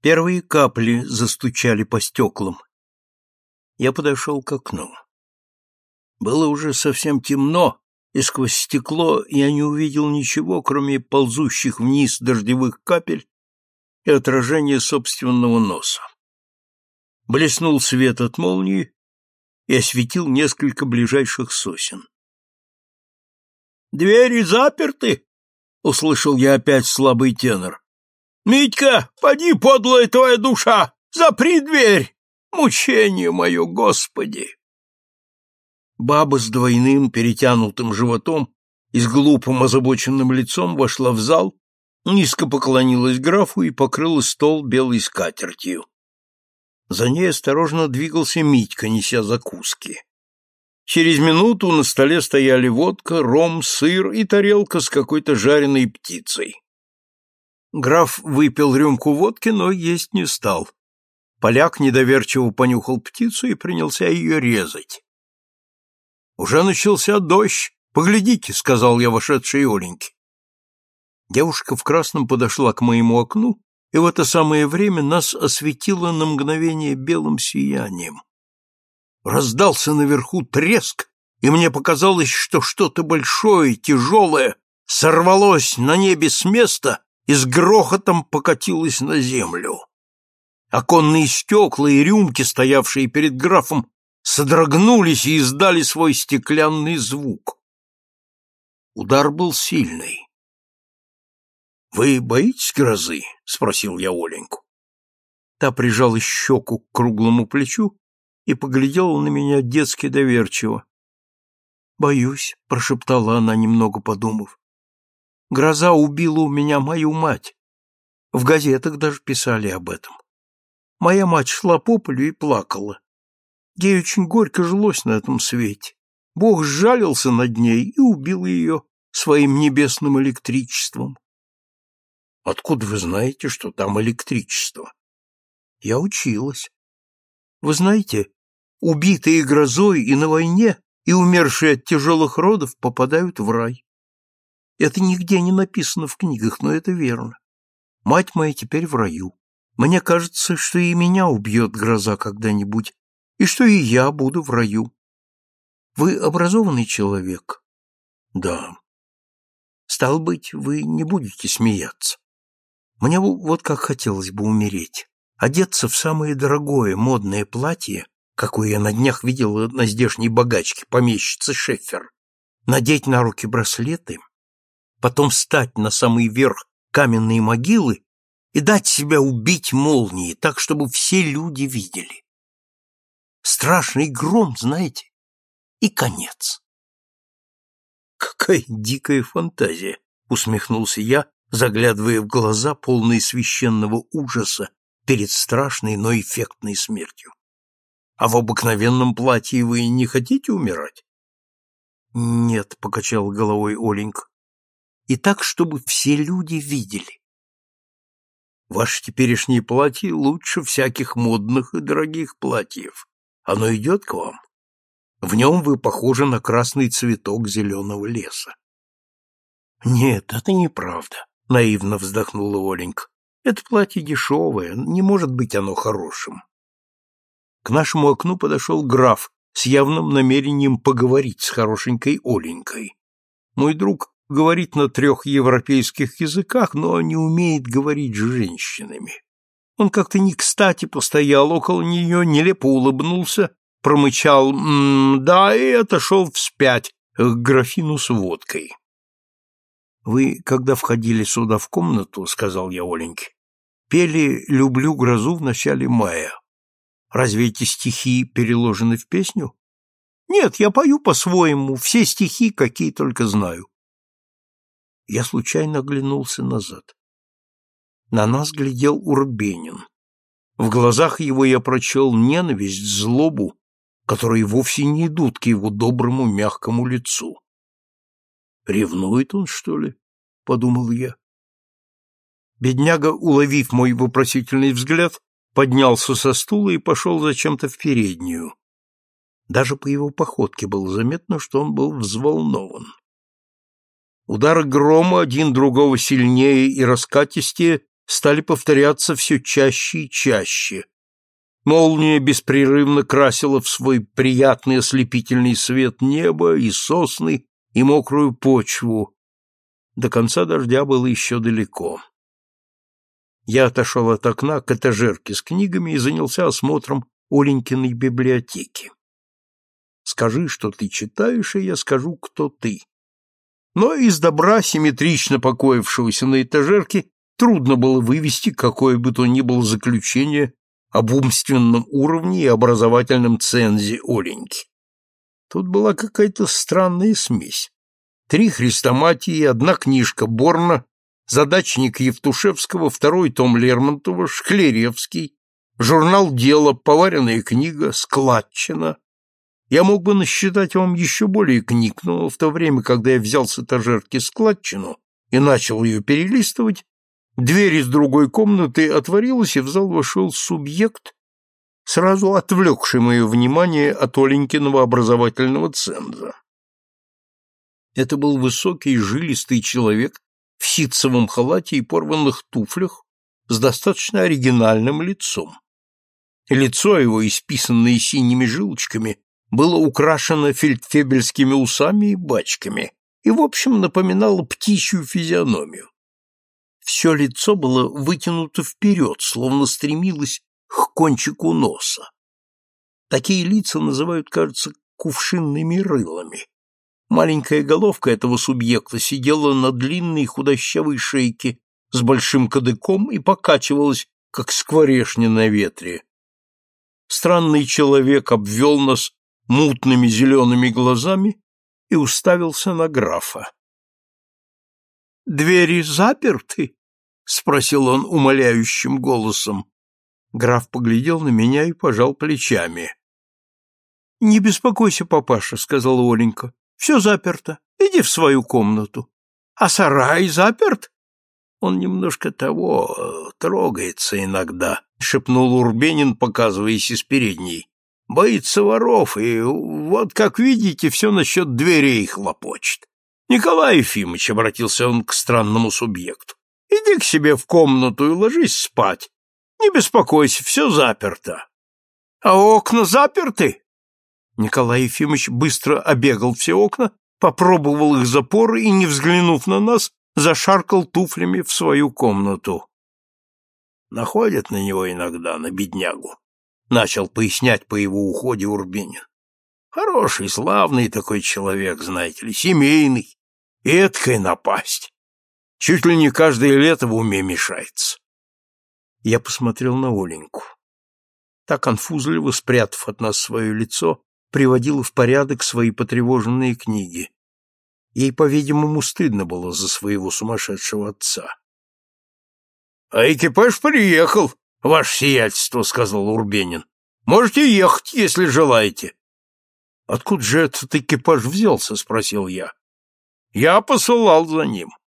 Первые капли застучали по стеклам. Я подошел к окну. Было уже совсем темно, и сквозь стекло я не увидел ничего, кроме ползущих вниз дождевых капель и отражения собственного носа. Блеснул свет от молнии и осветил несколько ближайших сосен. «Двери заперты!» — услышал я опять слабый тенор. «Митька, поди, подлая твоя душа! Запри дверь! Мучение мое, Господи!» Баба с двойным перетянутым животом и с глупым озабоченным лицом вошла в зал, низко поклонилась графу и покрыла стол белой скатертью. За ней осторожно двигался Митька, неся закуски. Через минуту на столе стояли водка, ром, сыр и тарелка с какой-то жареной птицей. Граф выпил рюмку водки, но есть не стал. Поляк недоверчиво понюхал птицу и принялся ее резать. «Уже начался дождь. Поглядите», — сказал я вошедшей Оленьке. Девушка в красном подошла к моему окну, и в это самое время нас осветило на мгновение белым сиянием. Раздался наверху треск, и мне показалось, что что-то большое, тяжелое сорвалось на небе с места и с грохотом покатилось на землю. Оконные стекла и рюмки, стоявшие перед графом, содрогнулись и издали свой стеклянный звук. Удар был сильный. «Вы боитесь грозы?» — спросил я Оленьку. Та прижала щеку к круглому плечу и поглядела на меня детски доверчиво. «Боюсь», — прошептала она, немного подумав. «Гроза убила у меня мою мать. В газетах даже писали об этом. Моя мать шла по полю и плакала. Ей очень горько жилось на этом свете. Бог сжалился над ней и убил ее своим небесным электричеством». «Откуда вы знаете, что там электричество?» «Я училась. Вы знаете, убитые грозой и на войне, и умершие от тяжелых родов попадают в рай. Это нигде не написано в книгах, но это верно. Мать моя теперь в раю. Мне кажется, что и меня убьет гроза когда-нибудь, и что и я буду в раю. Вы образованный человек?» «Да». «Стало быть, вы не будете смеяться. Мне вот как хотелось бы умереть. Одеться в самое дорогое модное платье, какое я на днях видела на здешней богачке, помещице Шеффер, надеть на руки браслеты, потом встать на самый верх каменной могилы и дать себя убить молнией, так, чтобы все люди видели. Страшный гром, знаете, и конец». «Какая дикая фантазия!» — усмехнулся я, заглядывая в глаза, полные священного ужаса перед страшной, но эффектной смертью. «А в обыкновенном платье вы не хотите умирать?» «Нет», — покачала головой Оленька. «И так, чтобы все люди видели». «Ваше теперешнее платье лучше всяких модных и дорогих платьев. Оно идет к вам. В нем вы похожи на красный цветок зеленого леса». «Нет, это неправда», — наивно вздохнула Оленька. «Это платье дешевое, не может быть оно хорошим». К нашему окну подошел граф с явным намерением поговорить с хорошенькой Оленькой. Мой друг говорит на 3 европейских языках, но не умеет говорить с женщинами. Он как-то не кстати постоял около нее, нелепо улыбнулся, промычал «да» и отошел вспять к графину с водкой. «Вы, когда входили сюда в комнату, — сказал я Оленьке, — пели «Люблю грозу» в начале мая. Разве эти стихи переложены в песню?» «Нет, я пою по-своему, все стихи, какие только знаю». Я случайно оглянулся назад. На нас глядел Урбенин. В глазах его я прочел ненависть, злобу, которые вовсе не идут к его доброму мягкому лицу. «Ревнует он, что ли?» — подумал я. Бедняга, уловив мой вопросительный взгляд, поднялся со стула и пошел зачем-то в переднюю. Даже по его походке было заметно, что он был взволнован. Удары грома, один другого сильнее и раскатистее, стали повторяться все чаще и чаще. Молния беспрерывно красила в свой приятный ослепительный свет небо и сосны, и мокрую почву. До конца дождя было еще далеко. Я отошел от окна к этажерке с книгами и занялся осмотром Оленькиной библиотеки. Скажи, что ты читаешь, и я скажу, кто ты. Но из добра, симметрично покоившегося на этажерке, трудно было вывести какое бы то ни было заключение об умственном уровне и образовательном цензе Оленьки. Тут была какая-то странная смесь. 3 хрестоматии, 1 книжка Борна, задачник Евтушевского, 2 том Лермонтова, Шклеревский, журнал «Дело», поваренная книга, складчина. Я мог бы насчитать вам еще более книг, но в то время, когда я взял с этажерки складчину и начал ее перелистывать, дверь из другой комнаты отворилась, и в зал вошел субъект, сразу отвлекший мое внимание от Оленькиного образовательного ценза. Это был высокий, жилистый человек в ситцевом халате и порванных туфлях с достаточно оригинальным лицом. Лицо его, исписанное синими жилочками, было украшено фельдфебельскими усами и бачками и, в общем, напоминало птичью физиономию. Все лицо было вытянуто вперед, словно стремилось к кончику носа. Такие лица называют, кажется, кувшинными рылами. Маленькая головка этого субъекта сидела на длинной худощавой шейке с большим кадыком и покачивалась, как скворечня на ветре. Странный человек обвел нас мутными зелеными глазами и уставился на графа. «Двери заперты?» — спросил он умоляющим голосом. Граф поглядел на меня и пожал плечами. «Не беспокойся, папаша», — сказала Оленька. «Все заперто. Иди в свою комнату. А сарай заперт?» «Он немножко трогается иногда», — шепнул Урбенин, показываясь из передней. «Боится воров, и вот, как видите, все насчет дверей хлопочет. Николай Ефимович», — обратился он к странному субъекту, — «иди к себе в комнату и ложись спать. Не беспокойся, все заперто». «А окна заперты?» Николай Ефимович быстро обегал все окна, попробовал их запоры и, не взглянув на нас, зашаркал туфлями в свою комнату. «Находят на него иногда, на беднягу», — начал пояснять по его уходе Урбенин. «Хороший, славный такой человек, знаете ли, семейный, эткая напасть. Чуть ли не каждое лето в уме мешается». Я посмотрел на Оленьку. Та, конфузливо спрятав от нас свое лицо, приводила в порядок свои потревоженные книги. Ей, по-видимому, стыдно было за своего сумасшедшего отца. — А экипаж приехал, ваше сиятельство, — сказал Урбенин. — Можете ехать, если желаете. — Откуда же этот экипаж взялся? — спросил я. — Я посылал за ним.